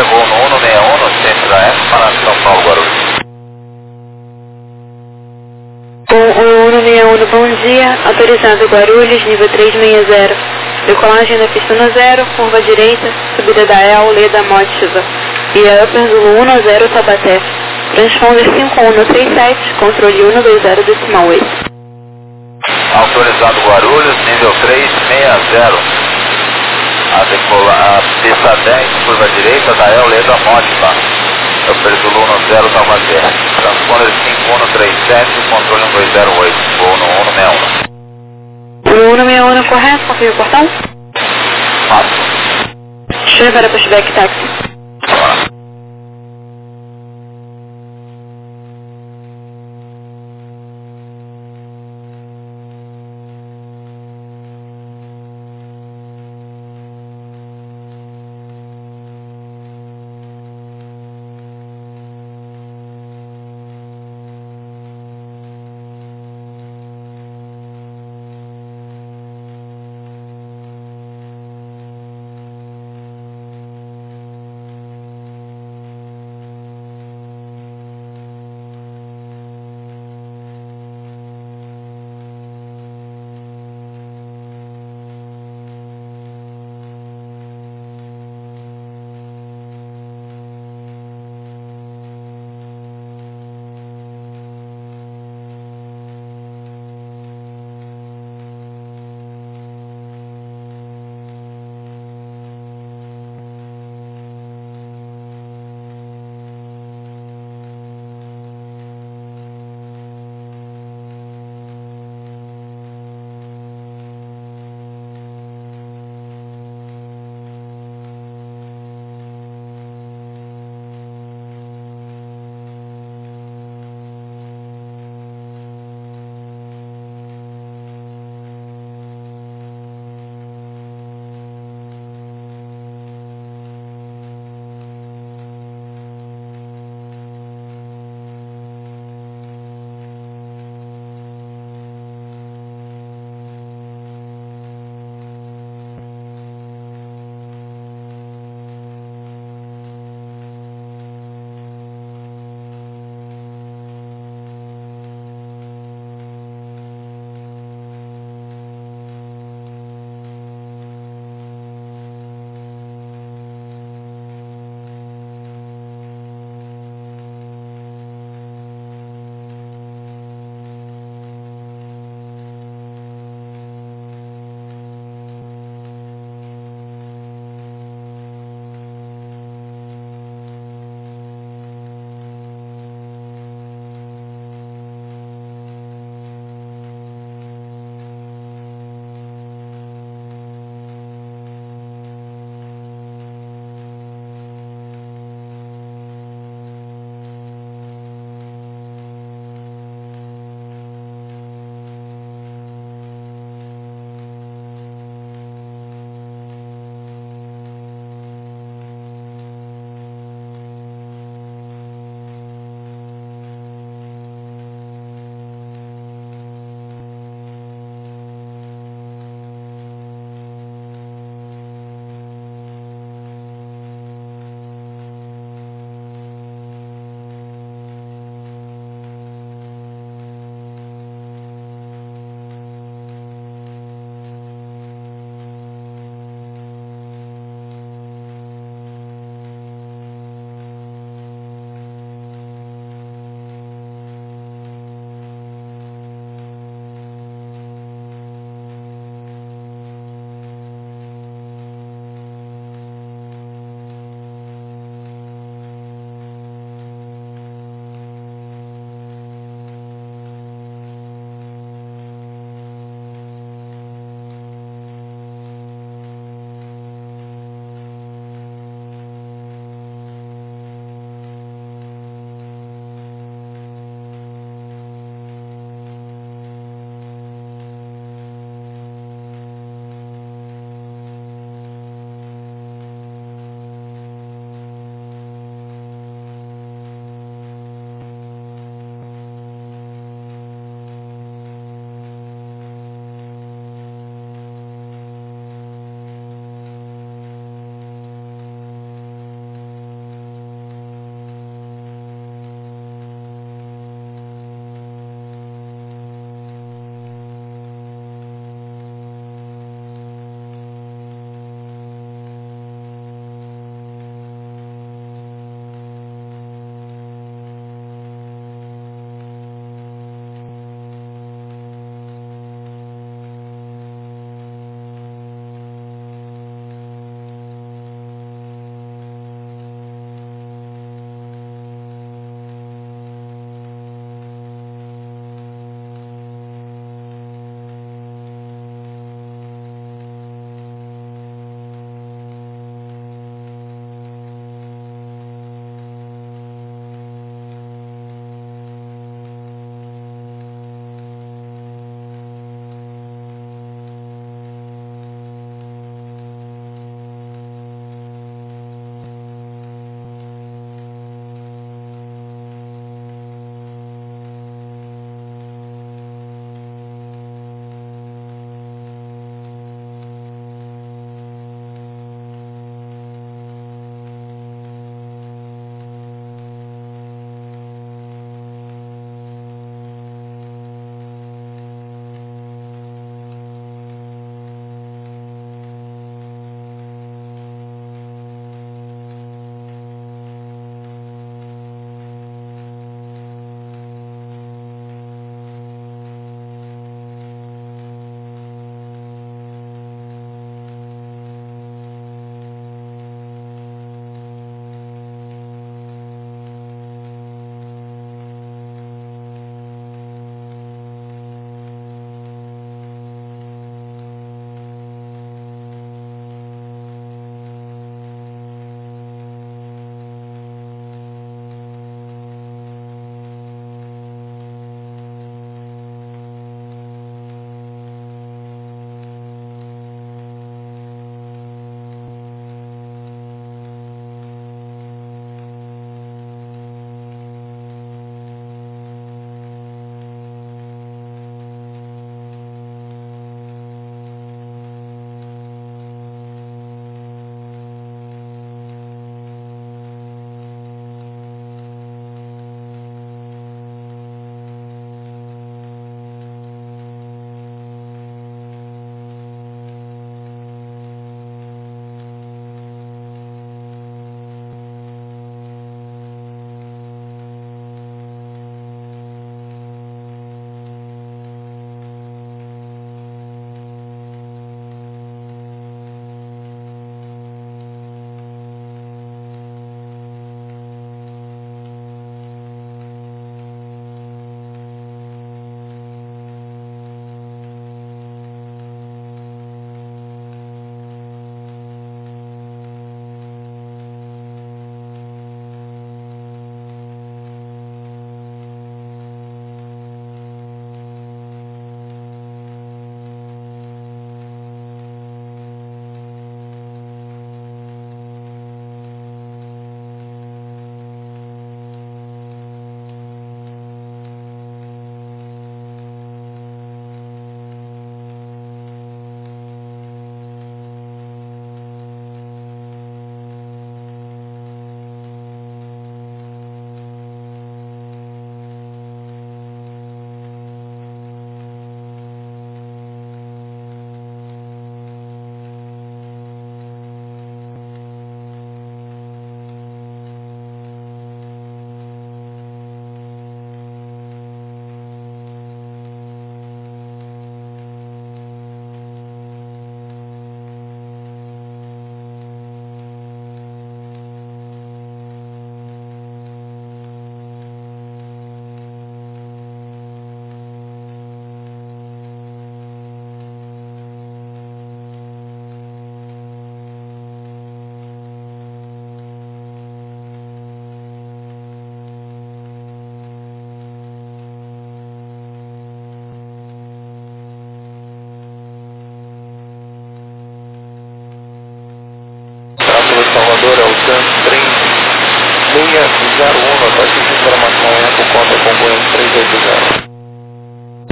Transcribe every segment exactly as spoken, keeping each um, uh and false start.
voo no um seis um no centro da S para São Paulo, Guarulhos. Com o um seis um, bom dia, autorizado Guarulhos, nível trezentos e sessenta. Decolagem da pista zero, curva direita, subida da E L, Leda Mótiva. Via Upper Zulu um zero, Taubaté. Transponder cinco um três sete, controle um dois zero, decimal oito. Autorizado Guarulhos, nível trezentos e sessenta. A, decola, a pista dez, curva direita da E L, Leda Mótiva. Upper Zulu um zero, Taubaté. Transponder cinco um três sete, controle um dois zero oito, voo no um seis um. O um seis um correto, confirme o portão? Fato. Chega para pushback táxi.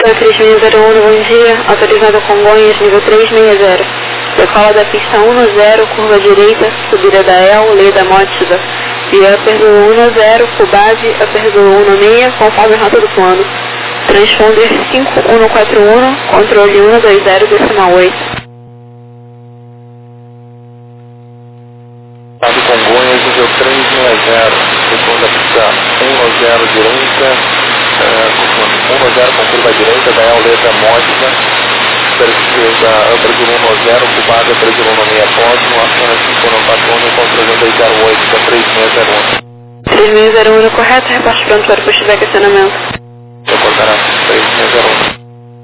três seis zero um, bom dia. Autorizado Congonhas, nível três seis zero. Decola da pista um zero, curva direita, subida da E L, lei da Mótida. E upper do um zero, Cubase, upper do um seis, conforme a rota do plano. Transponder cinco um quatro um, controle um dois zero, decimal oito. Estado Congonhas, nível três seis zero, decola da pista um zero direita, uh, um zero com curva direita, da E L, lei da Mótida. Esquerda, upper do um zero, Cubase, upper do um seis, próximo, aciona cinco um quatro um, controle um dois zero oito, para três seis zero um. três seis zero um, correto, reporte pronto para o posto de acionamento. Eu cortará três seis zero um.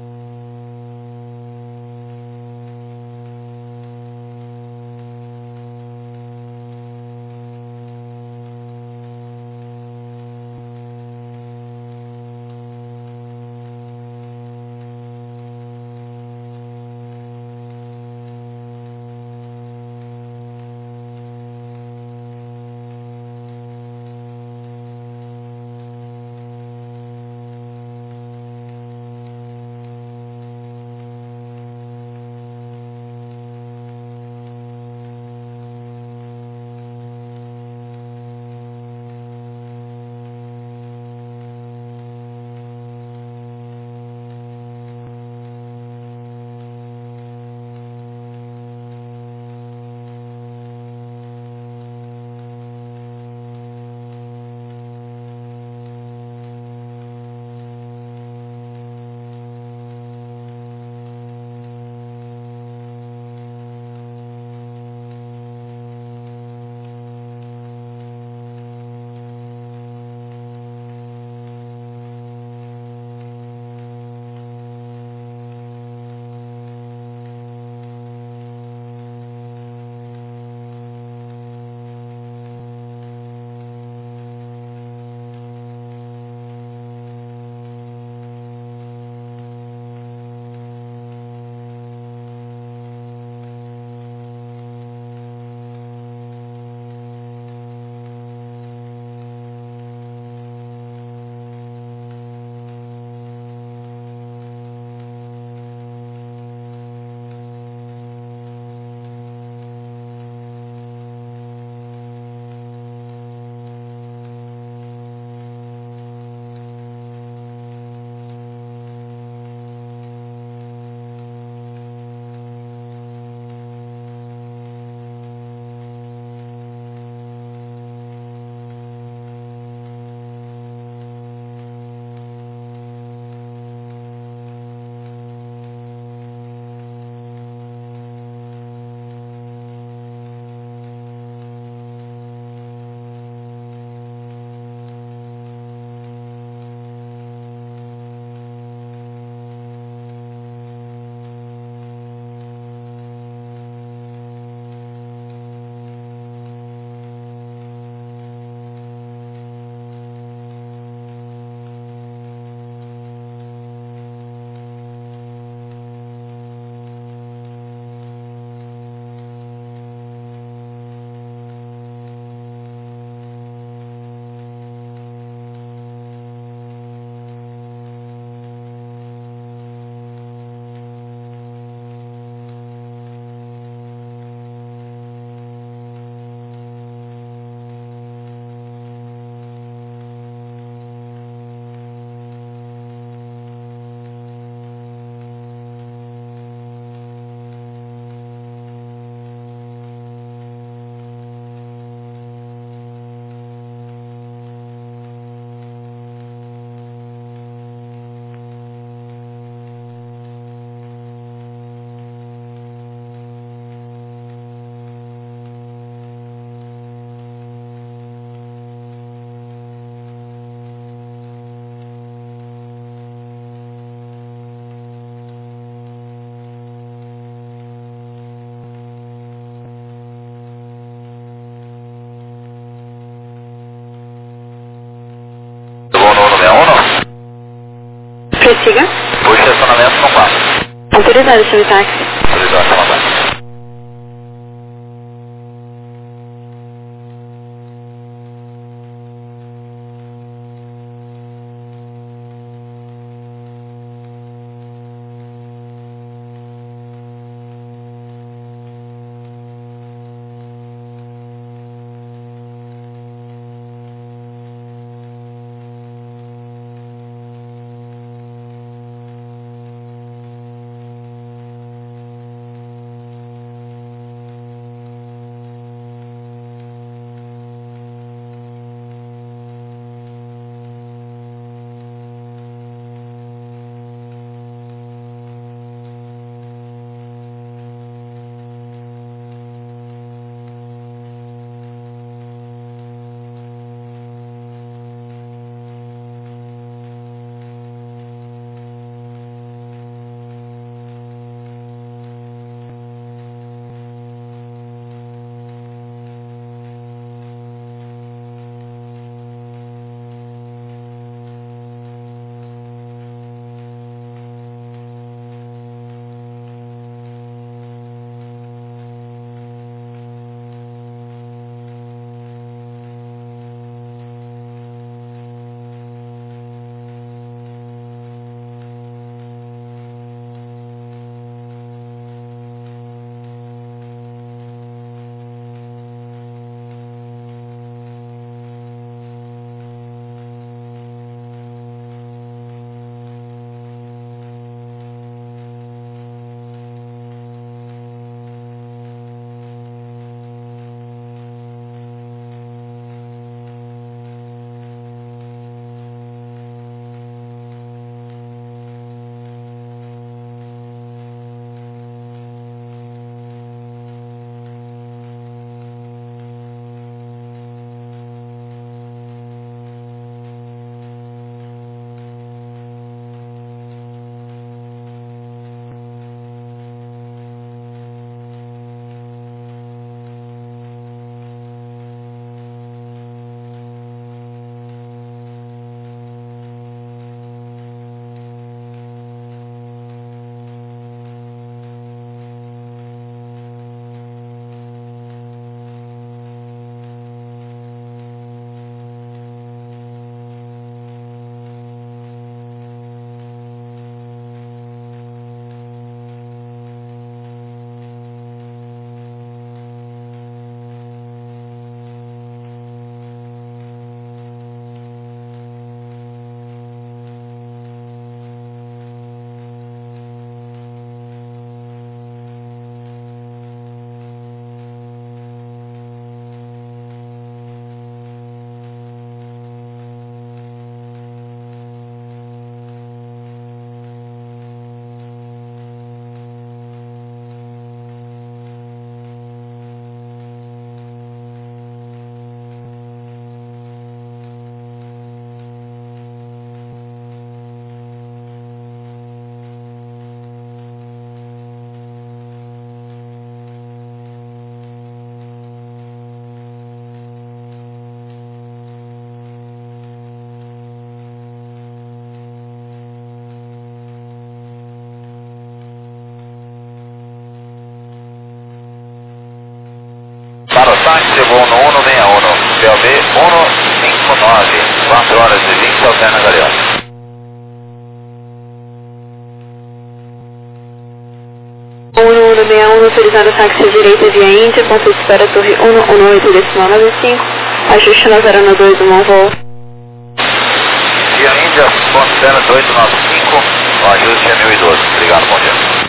Prossiga. O estacionamento não passa. Autorizado, senhor táxi. Autorizado, não passa. se alterna, Galeão. um um um seis um, autorizado táxi à direita via Índia, ponto de espera torre um um oito, decimal nove cinco, ajuste na zero nove dois, um voo. Via Índia, ponto de espera dois nove cinco, o ajuste é mil e doze. Obrigado, bom dia.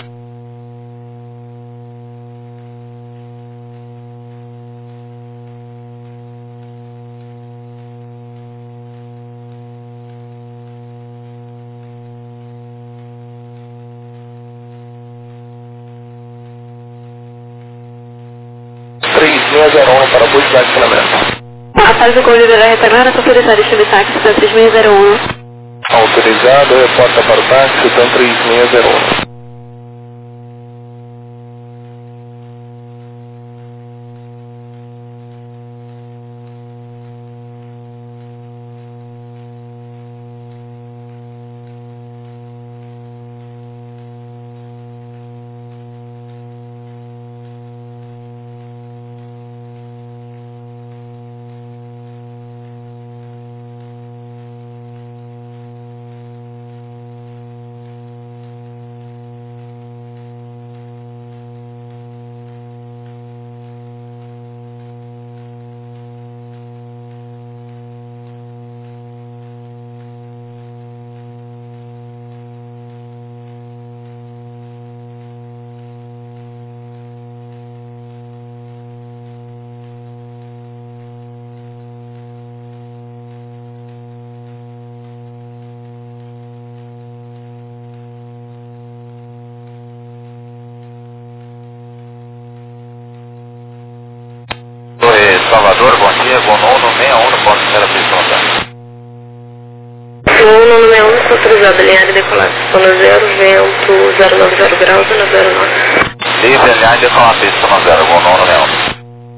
três seis zero um para Bus de Estacionamento. Após o gol liberar retornar, autorizado estilo táxi da três seis zero um. Autorizado, reporta para o táxi, então três seis zero um. Salvador, bom dia, voo nono seis um, ponto de espera pronta. Voo nono seis um, está autorizado, alinhar e decolar. Zona zero, vento zero nove zero graus, zona zero nove. Livre, alinhar e decolar, pista zona zero, voo nono seis um.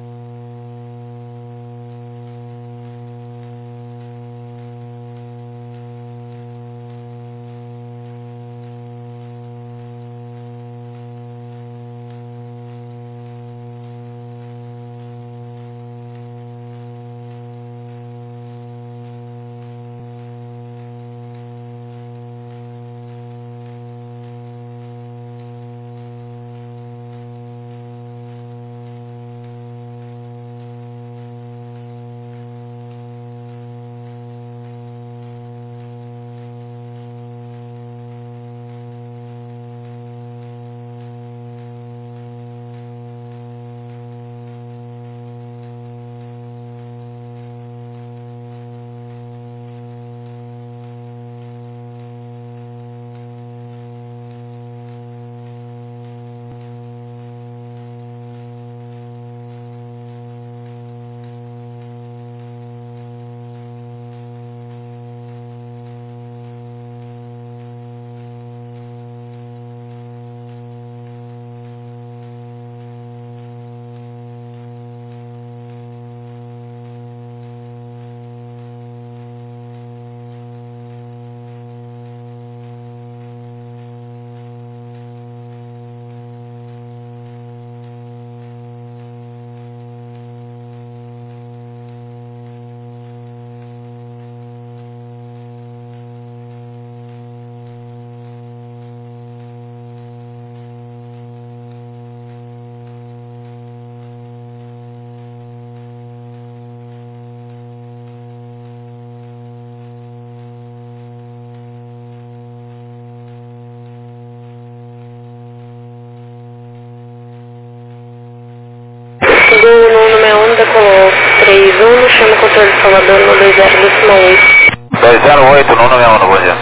Do nono seis um, decolou três um, chama controle de Salvador no dois zero decimal oito. dois zero oito, nono seis um, bom dia.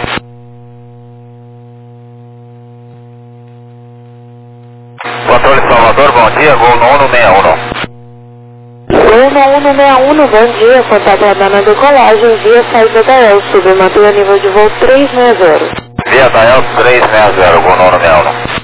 Controle de Salvador, bom dia, voo nono seis um. Voo nono seis um, bom dia, contato na decolagem via saída da El, submatou a nível de voo três seis zero. Via da El três seis zero, voo nono seis um.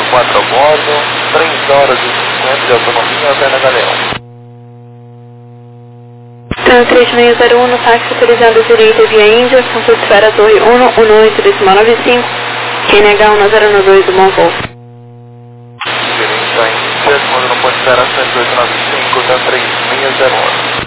quatro a bordo, três horas e cinquenta de autonomia até na Galeão. Trans três seis zero um, táxi autorizado direita via Índia, Francisfera Torre um, um oito nove cinco, Q N H um zero um dois, do bom voo. Direita Índia, quando não pode esperar cento e oito nove cinco, da três seis zero um.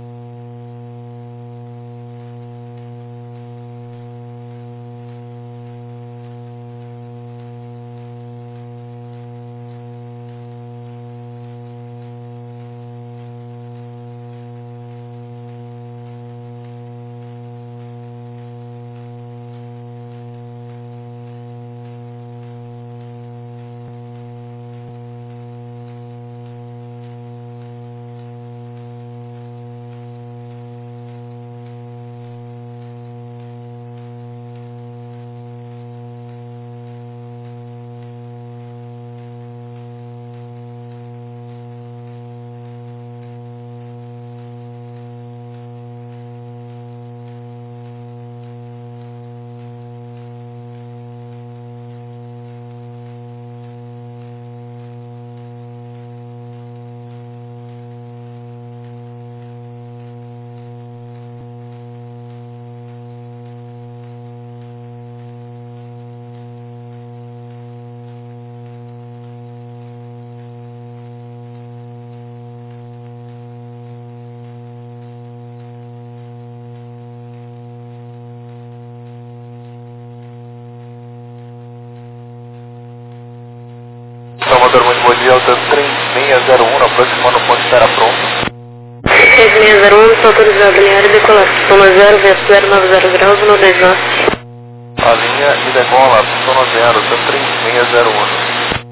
Salvador, muito bom dia, Alta três seis zero um, aproximando o ponto de espera pronto. três seis zero um, está autorizado, linha aérea decolar, zona zero, vento zero nove zero graus, no dez norte. A linha e decola, zona zero, Alta três seis zero um.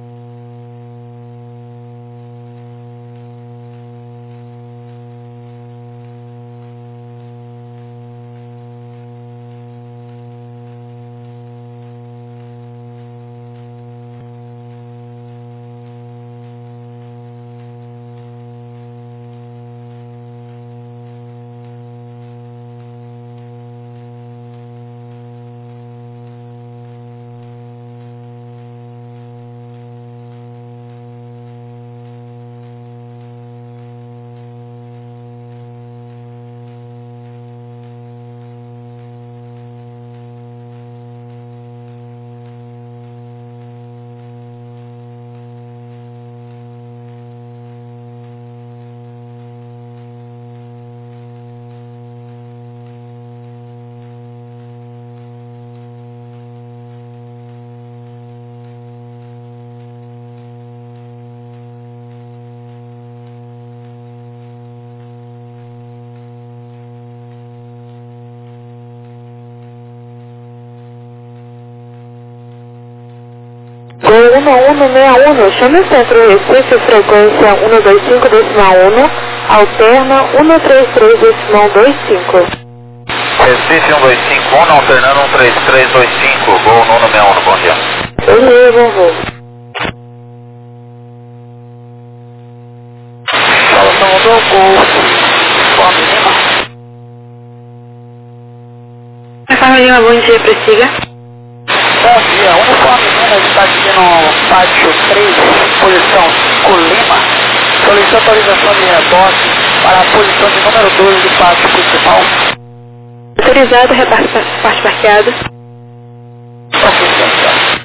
Gol um um seis um, chame o centro Recife, frequência um dois cinco decimal um, alterna um três três decimal dois cinco. Recife um dois cinco um, alternando um três três dois cinco, Gol nono seis um, bom dia. Beleza, bom voo. Salvador, Gol, Fome Lima. Fome Lima, bom dia, prossiga. Bom dia, uniforme Lima está aqui no pátio três, posição cinco Lima. Solicito autorização de rebote para a posição de número dois do pátio principal. Autorizado, reparte parte parqueada. Ok, senhor.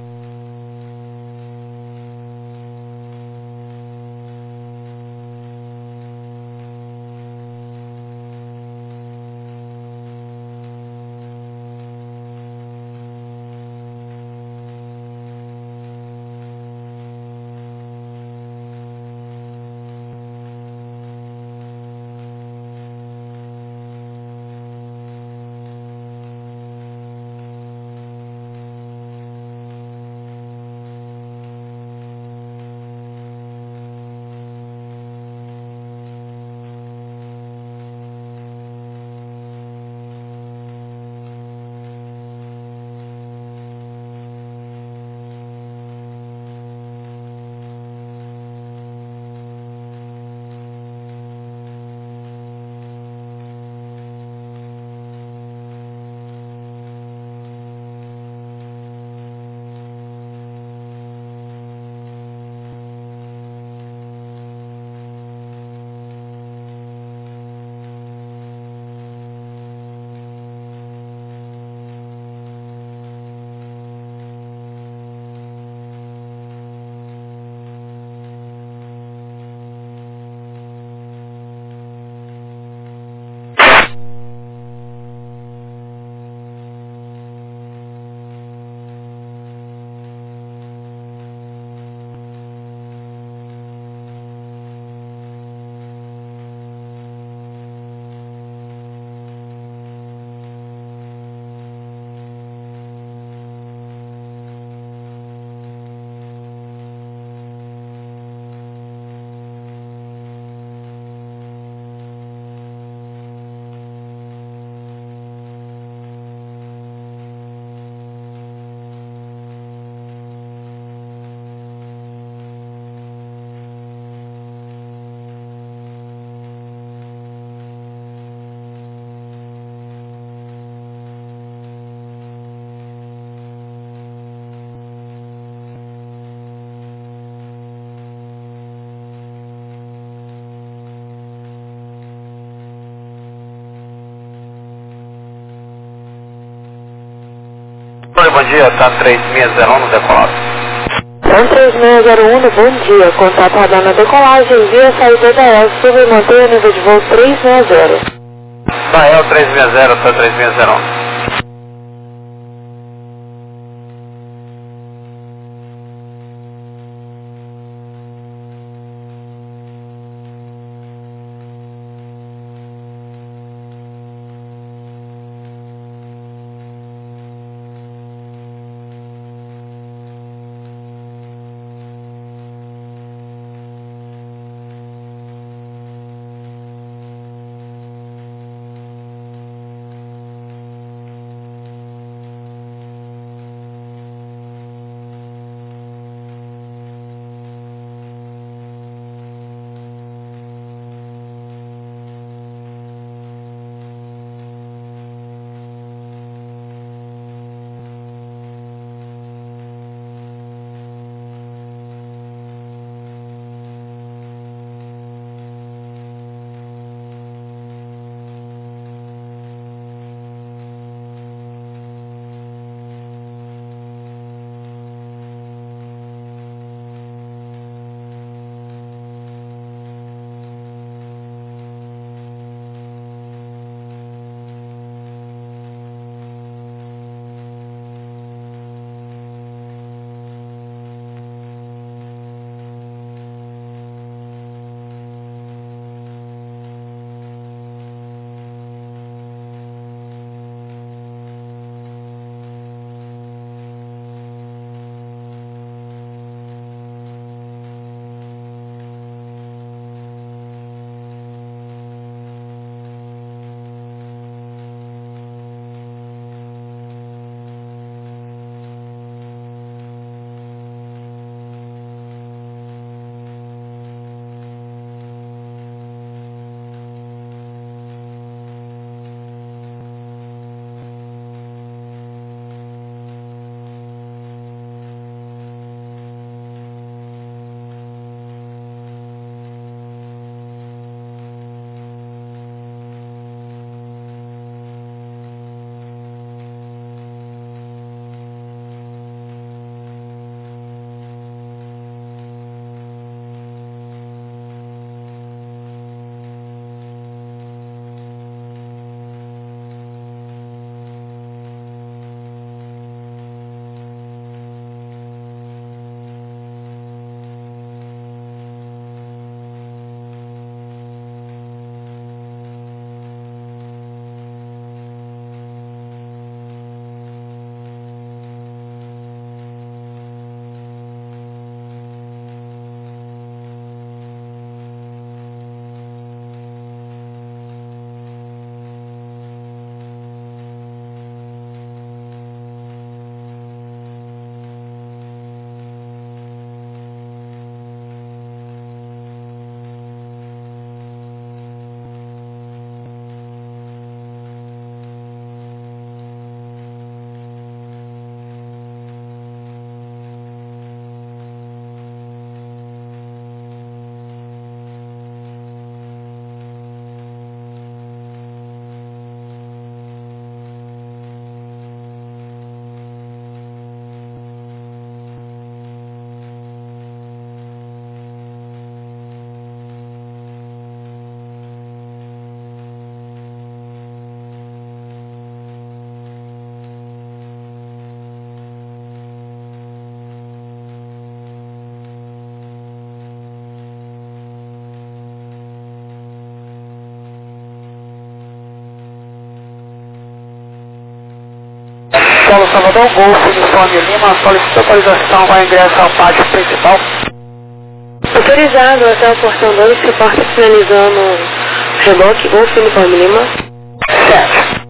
Transponder, bom dia, tá três seis zero um no decolado. TAM três seis zero um, bom dia, contato radar na decolagem, via saída da E L, suba e mantenha nível de voo três seis zero. Da E L três seis zero, tá três seis zero um. Paulo Salvador, Golfo, Uniforme Lima, solicita autorização para ingresso ao pátio principal. Autorizado até o portão dois, que porta finalizando o reboque, Golfo, Uniforme Lima. Certo.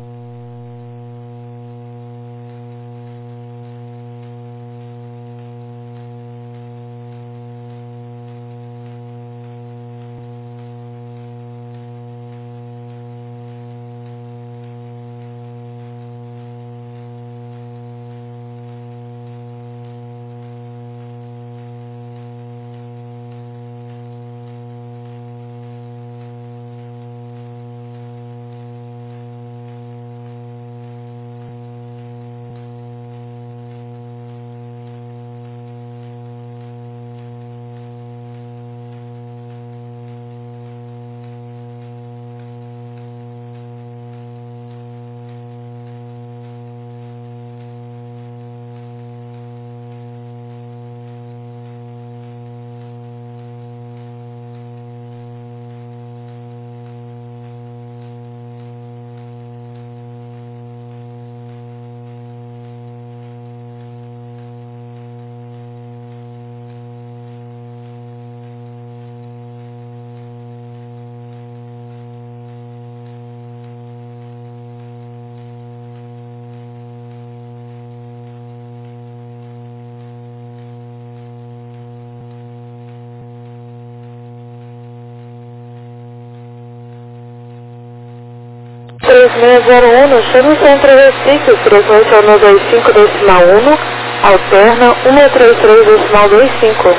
três seis zero um, chama o centro Recife, frequência um dois cinco decimal um, alterna um três três decimal dois cinco.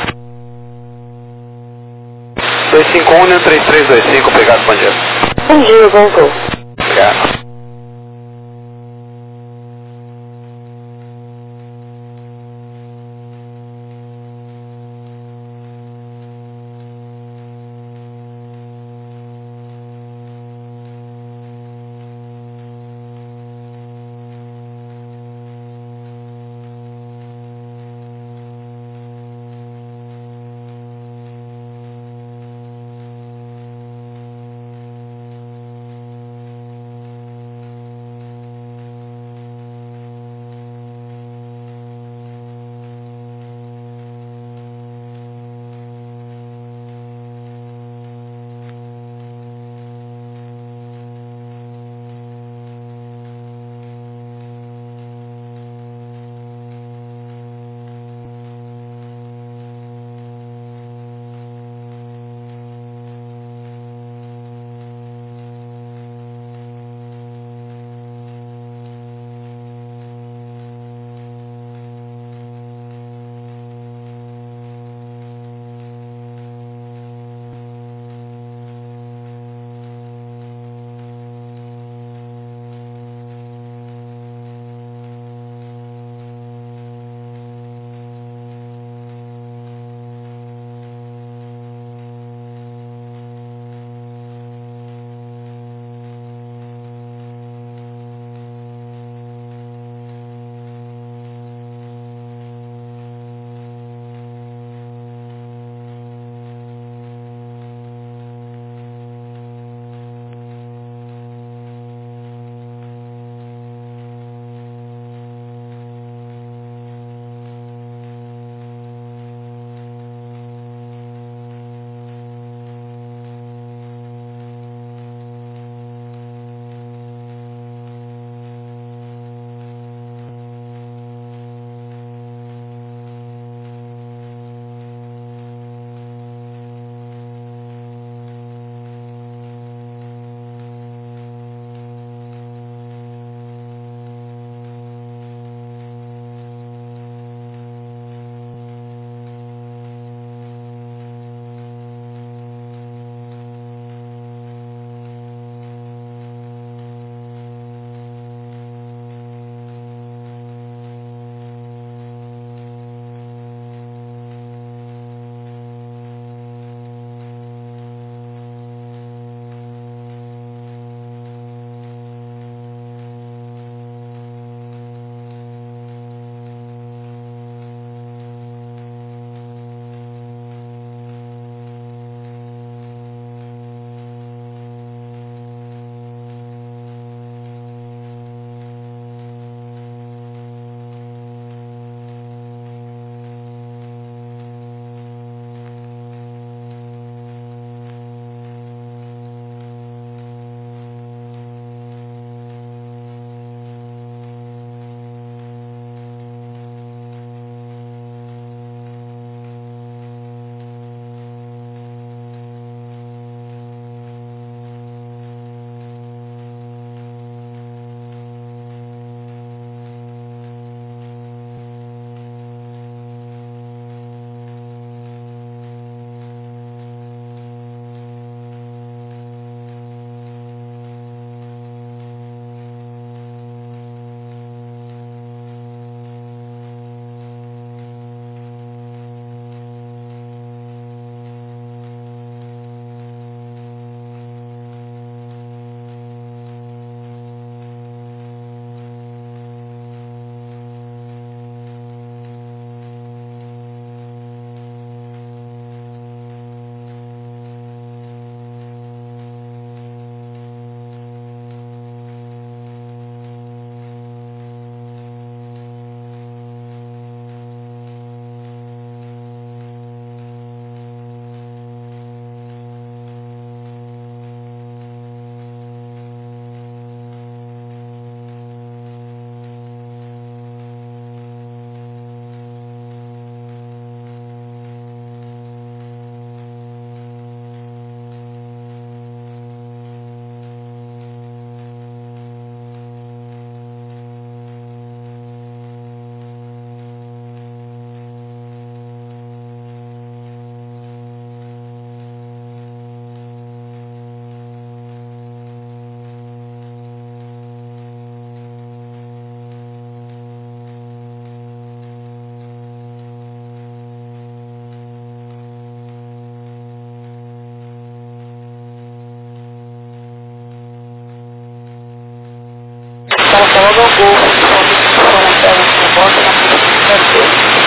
dois cinco um, um três três dois cinco, obrigado, bom dia. Bom dia, bom voo. Obrigado.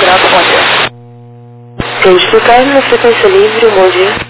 grato, bom dia. Identificado na frequência livre, bom dia.